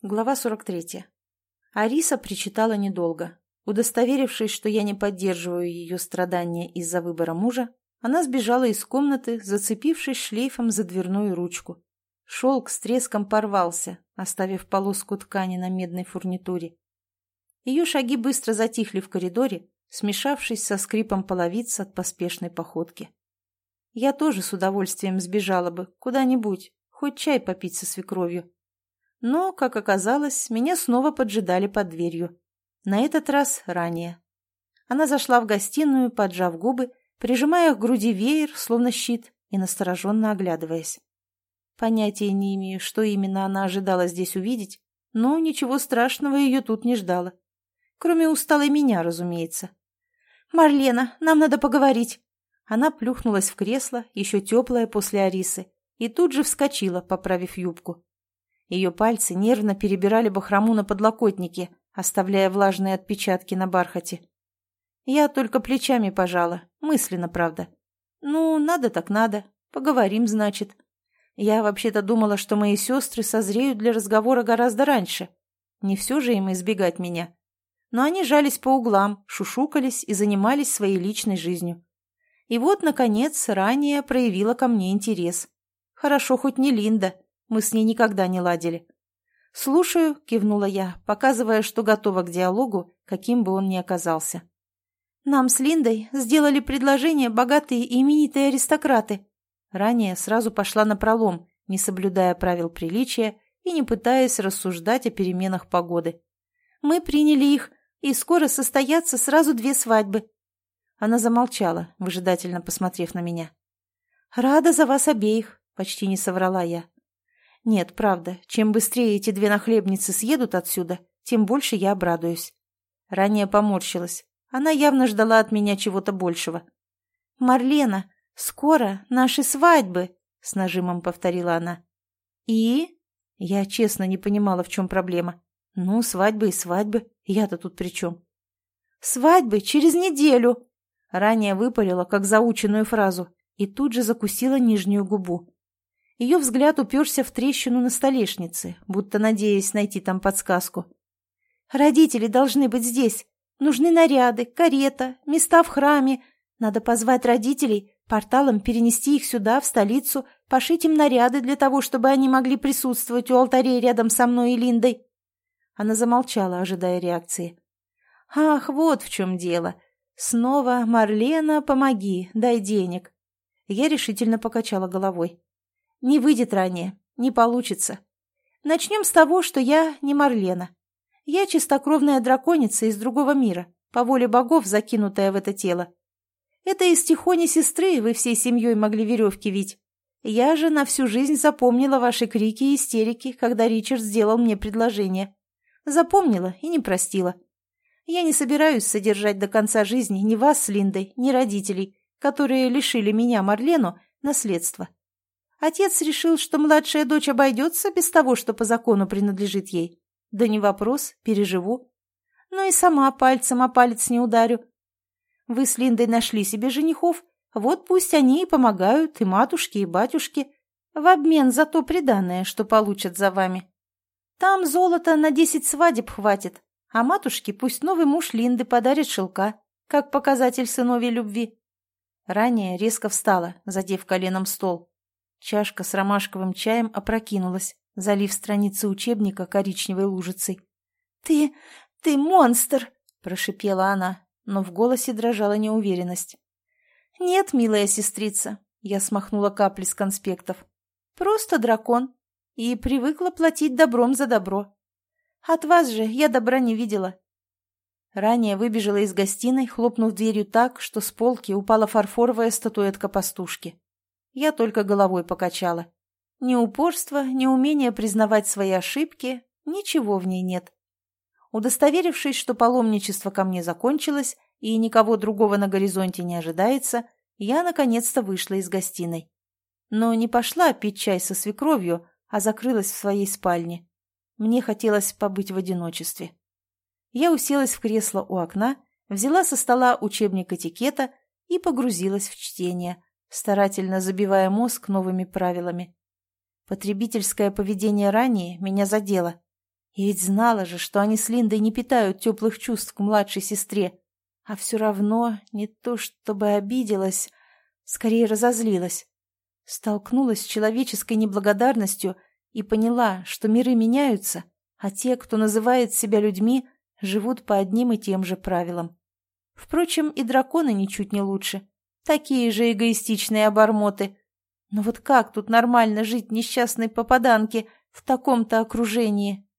Глава 43. Ариса причитала недолго. Удостоверившись, что я не поддерживаю ее страдания из-за выбора мужа, она сбежала из комнаты, зацепившись шлейфом за дверную ручку. Шелк с треском порвался, оставив полоску ткани на медной фурнитуре. Ее шаги быстро затихли в коридоре, смешавшись со скрипом половиц от поспешной походки. Я тоже с удовольствием сбежала бы куда-нибудь, хоть чай попить со свекровью. Но, как оказалось, меня снова поджидали под дверью. На этот раз ранее. Она зашла в гостиную, поджав губы, прижимая к груди веер, словно щит, и настороженно оглядываясь. Понятия не имею, что именно она ожидала здесь увидеть, но ничего страшного ее тут не ждало. Кроме усталой меня, разумеется. «Марлена, нам надо поговорить!» Она плюхнулась в кресло, еще теплое после Арисы, и тут же вскочила, поправив юбку. Ее пальцы нервно перебирали бахрому на подлокотнике, оставляя влажные отпечатки на бархате. Я только плечами пожала, мысленно, правда. Ну, надо так надо, поговорим, значит. Я вообще-то думала, что мои сестры созреют для разговора гораздо раньше. Не все же им избегать меня. Но они жались по углам, шушукались и занимались своей личной жизнью. И вот, наконец, ранее проявила ко мне интерес. Хорошо, хоть не Линда. Мы с ней никогда не ладили. «Слушаю», — кивнула я, показывая, что готова к диалогу, каким бы он ни оказался. «Нам с Линдой сделали предложение богатые и именитые аристократы». Ранее сразу пошла напролом, не соблюдая правил приличия и не пытаясь рассуждать о переменах погоды. «Мы приняли их, и скоро состоятся сразу 2 свадьбы». Она замолчала, выжидательно посмотрев на меня. «Рада за вас обеих», — почти не соврала я. Нет, правда, чем быстрее эти 2 нахлебницы съедут отсюда, тем больше я обрадуюсь. Ранее поморщилась. Она явно ждала от меня чего-то большего. «Марлена, скоро наши свадьбы», — с нажимом повторила она. «И?» Я честно не понимала, в чем проблема. Ну, свадьбы и свадьбы, я-то тут при чем? «Свадьбы через неделю», — ранее выпалила, как заученную фразу, и тут же закусила нижнюю губу. Ее взгляд уперся в трещину на столешнице, будто надеясь найти там подсказку. «Родители должны быть здесь. Нужны наряды, карета, места в храме. Надо позвать родителей, порталом перенести их сюда, в столицу, пошить им наряды для того, чтобы они могли присутствовать у алтарей рядом со мной и Линдой». Она замолчала, ожидая реакции. «Ах, вот в чем дело. Снова, Марлена, помоги, дай денег». Я решительно покачала головой. «Не выйдет ранее, не получится. Начнем с того, что я не Марлена. Я чистокровная драконица из другого мира, по воле богов закинутая в это тело. Это из Тихони сестры вы всей семьей могли веревки вить. Я же на всю жизнь запомнила ваши крики и истерики, когда Ричард сделал мне предложение. Запомнила и не простила. Я не собираюсь содержать до конца жизни ни вас с Линдой, ни родителей, которые лишили меня, Марлену, наследства. Отец решил, что младшая дочь обойдется без того, что по закону принадлежит ей. Да не вопрос, переживу. Ну и сама пальцем о палец не ударю. Вы с Линдой нашли себе женихов, вот пусть они и помогают, и матушке, и батюшке, в обмен за то приданое, что получат за вами. Там золота на 10 свадеб хватит, а матушке пусть новый муж Линды подарит шелка, как показатель сыновьей любви». Ранее резко встала, задев коленом стол. Чашка с ромашковым чаем опрокинулась, залив страницы учебника коричневой лужицей. «Ты монстр!» – прошипела она, но в голосе дрожала неуверенность. «Нет, милая сестрица», – я смахнула капли с конспектов. «Просто дракон. И привыкла платить добром за добро. От вас же я добра не видела». Ранее выбежала из гостиной, хлопнув дверью так, что с полки упала фарфоровая статуэтка пастушки. Я только головой покачала. Ни упорства, ни умения признавать свои ошибки, ничего в ней нет. Удостоверившись, что паломничество ко мне закончилось и никого другого на горизонте не ожидается, я наконец-то вышла из гостиной. Но не пошла пить чай со свекровью, а закрылась в своей спальне. Мне хотелось побыть в одиночестве. Я уселась в кресло у окна, взяла со стола учебник этикета и погрузилась в чтение, старательно забивая мозг новыми правилами. Потребительское поведение ранее меня задело. И ведь знала же, что они с Линдой не питают теплых чувств к младшей сестре. А все равно не то чтобы обиделась, скорее разозлилась. Столкнулась с человеческой неблагодарностью и поняла, что миры меняются, а те, кто называет себя людьми, живут по одним и тем же правилам. Впрочем, и драконы ничуть не лучше. Такие же эгоистичные обормоты. Но вот как тут нормально жить несчастной попаданке в таком-то окружении?